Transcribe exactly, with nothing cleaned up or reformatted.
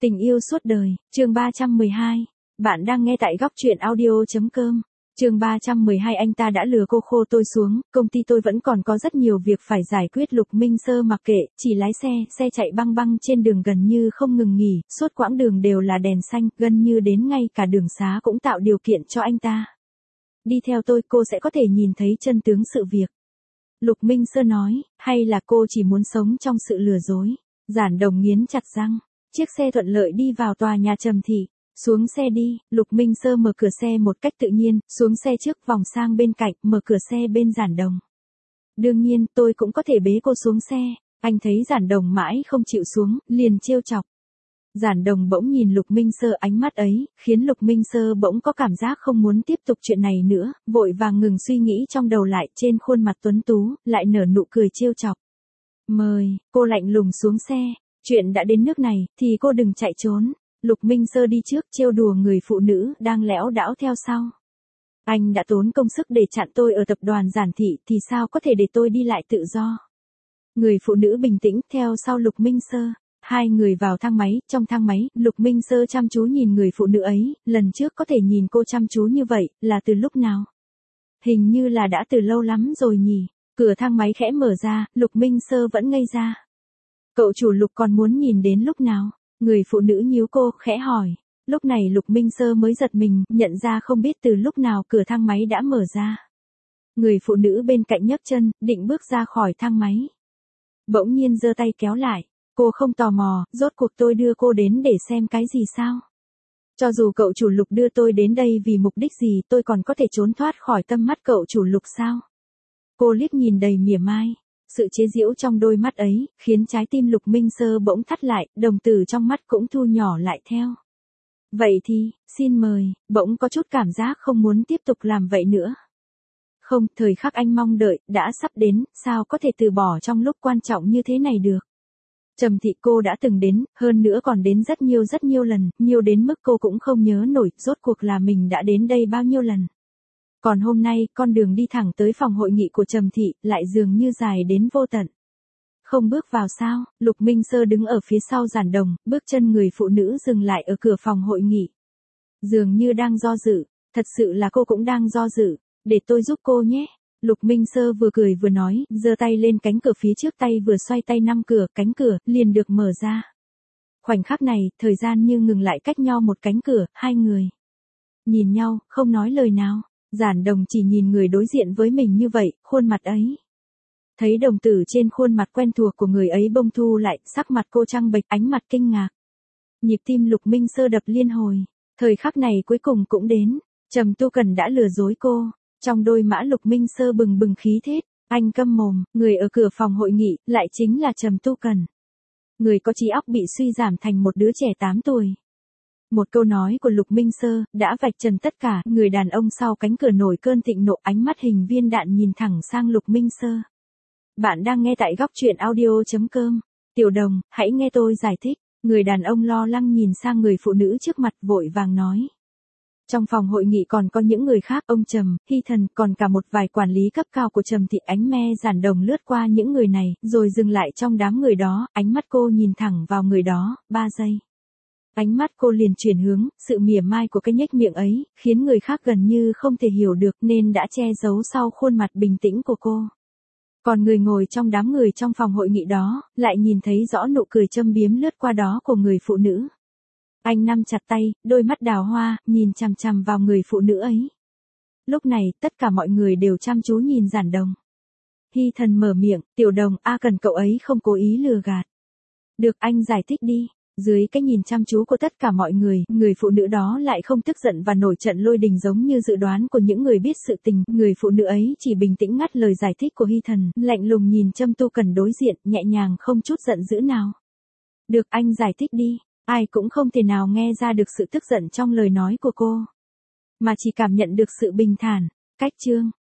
Tình yêu suốt đời, chương ba trăm mười hai. Bạn đang nghe tại góc truyện audio.com. Chương ba trăm mười hai. Anh ta đã lừa cô khô tôi xuống, công ty tôi vẫn còn có rất nhiều việc phải giải quyết. Lục Minh Sơ mặc kệ, chỉ lái xe, xe chạy băng băng trên đường gần như không ngừng nghỉ, suốt quãng đường đều là đèn xanh, gần như đến ngay cả đường xá cũng tạo điều kiện cho anh ta. Đi theo tôi, cô sẽ có thể nhìn thấy chân tướng sự việc. Lục Minh Sơ nói, hay là cô chỉ muốn sống trong sự lừa dối. Giản Đồng nghiến chặt răng. Chiếc xe thuận lợi đi vào tòa nhà Trầm Thị. Xuống xe đi, Lục Minh Sơ mở cửa xe một cách tự nhiên, xuống xe trước vòng sang bên cạnh, mở cửa xe bên Giản Đồng. Đương nhiên, tôi cũng có thể bế cô xuống xe. Anh thấy Giản Đồng mãi không chịu xuống, liền trêu chọc. Giản Đồng bỗng nhìn Lục Minh Sơ, ánh mắt ấy, khiến Lục Minh Sơ bỗng có cảm giác không muốn tiếp tục chuyện này nữa, vội vàng ngừng suy nghĩ trong đầu lại, trên khuôn mặt tuấn tú, lại nở nụ cười trêu chọc. Mời, cô lạnh lùng xuống xe. Chuyện đã đến nước này, thì cô đừng chạy trốn. Lục Minh Sơ đi trước, trêu đùa người phụ nữ đang lẽo đãng theo sau. Anh đã tốn công sức để chặn tôi ở tập đoàn Giản Thị, thì sao có thể để tôi đi lại tự do. Người phụ nữ bình tĩnh theo sau Lục Minh Sơ. Hai người vào thang máy, trong thang máy, Lục Minh Sơ chăm chú nhìn người phụ nữ ấy, lần trước có thể nhìn cô chăm chú như vậy, là từ lúc nào? Hình như là đã từ lâu lắm rồi nhỉ. Cửa thang máy khẽ mở ra, Lục Minh Sơ vẫn ngây ra. Cậu chủ Lục còn muốn nhìn đến lúc nào? Người phụ nữ nhíu cô, khẽ hỏi. Lúc này Lục Minh Sơ mới giật mình, nhận ra không biết từ lúc nào cửa thang máy đã mở ra. Người phụ nữ bên cạnh nhấc chân, định bước ra khỏi thang máy. Bỗng nhiên giơ tay kéo lại. Cô không tò mò, rốt cuộc tôi đưa cô đến để xem cái gì sao? Cho dù cậu chủ Lục đưa tôi đến đây vì mục đích gì, tôi còn có thể trốn thoát khỏi tâm mắt cậu chủ Lục sao? Cô liếc nhìn đầy mỉa mai. Sự chế giễu trong đôi mắt ấy, khiến trái tim Lục Minh Sơ bỗng thắt lại, đồng tử trong mắt cũng thu nhỏ lại theo. Vậy thì, xin mời, bỗng có chút cảm giác không muốn tiếp tục làm vậy nữa. Không, thời khắc anh mong đợi, đã sắp đến, sao có thể từ bỏ trong lúc quan trọng như thế này được. Trầm Thị cô đã từng đến, hơn nữa còn đến rất nhiều rất nhiều lần, nhiều đến mức cô cũng không nhớ nổi, rốt cuộc là mình đã đến đây bao nhiêu lần. Còn hôm nay, con đường đi thẳng tới phòng hội nghị của Trầm Thị, lại dường như dài đến vô tận. Không bước vào sao? Lục Minh Sơ đứng ở phía sau Giản Đồng, bước chân người phụ nữ dừng lại ở cửa phòng hội nghị. Dường như đang do dự, thật sự là cô cũng đang do dự, để tôi giúp cô nhé. Lục Minh Sơ vừa cười vừa nói, giơ tay lên cánh cửa phía trước, tay vừa xoay tay năm cửa, cánh cửa liền được mở ra. Khoảnh khắc này, thời gian như ngừng lại cách nhau một cánh cửa, hai người nhìn nhau, không nói lời nào. Giản Đồng chỉ nhìn người đối diện với mình như vậy, khuôn mặt ấy. Thấy đồng tử trên khuôn mặt quen thuộc của người ấy bông thu lại, sắc mặt cô trăng bệch, ánh mặt kinh ngạc. Nhịp tim Lục Minh Sơ đập liên hồi. Thời khắc này cuối cùng cũng đến. Trầm Tu Cần đã lừa dối cô. Trong đôi mã Lục Minh Sơ bừng bừng khí thết. Anh câm mồm, người ở cửa phòng hội nghị, lại chính là Trầm Tu Cần. Người có trí óc bị suy giảm thành một đứa trẻ tám tuổi. Một câu nói của Lục Minh Sơ, đã vạch trần tất cả, người đàn ông sau cánh cửa nổi cơn thịnh nộ, ánh mắt hình viên đạn nhìn thẳng sang Lục Minh Sơ. Bạn đang nghe tại góc truyện audio.com. Tiểu Đồng, hãy nghe tôi giải thích. Người đàn ông lo lắng nhìn sang người phụ nữ trước mặt, vội vàng nói. Trong phòng hội nghị còn có những người khác, ông Trầm, Hy Thần, còn cả một vài quản lý cấp cao của Trầm Thị. Ánh me Giản Đồng lướt qua những người này, rồi dừng lại trong đám người đó, ánh mắt cô nhìn thẳng vào người đó, ba giây. Ánh mắt cô liền chuyển hướng, sự mỉa mai của cái nhếch miệng ấy, khiến người khác gần như không thể hiểu được nên đã che giấu sau khuôn mặt bình tĩnh của cô. Còn người ngồi trong đám người trong phòng hội nghị đó, lại nhìn thấy rõ nụ cười châm biếm lướt qua đó của người phụ nữ. Anh nắm chặt tay, đôi mắt đào hoa, nhìn chằm chằm vào người phụ nữ ấy. Lúc này, tất cả mọi người đều chăm chú nhìn Giản Đồng. Hy Thần mở miệng, Tiểu Đồng, a cần cậu ấy không cố ý lừa gạt. Được, anh giải thích đi. Dưới cái nhìn chăm chú của tất cả mọi người, người phụ nữ đó lại không tức giận và nổi trận lôi đình giống như dự đoán của những người biết sự tình. Người phụ nữ ấy chỉ bình tĩnh ngắt lời giải thích của Hy Thần, lạnh lùng nhìn Trầm Tu Cần đối diện, nhẹ nhàng không chút giận dữ nào. Được, anh giải thích đi. Ai cũng không thể nào nghe ra được sự tức giận trong lời nói của cô, mà chỉ cảm nhận được sự bình thản. Cách chương